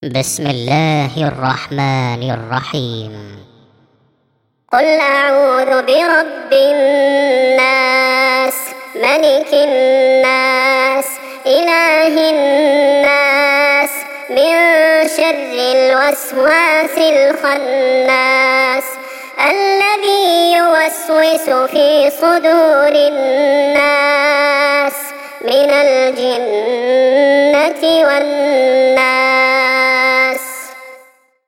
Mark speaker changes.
Speaker 1: بسم الله الرحمن الرحيم.
Speaker 2: قل أعوذ برب الناس، ملك الناس، إله الناس، من شر الوسواس الخناس الذي يوسوس في صدور الناس من الجنة والناس.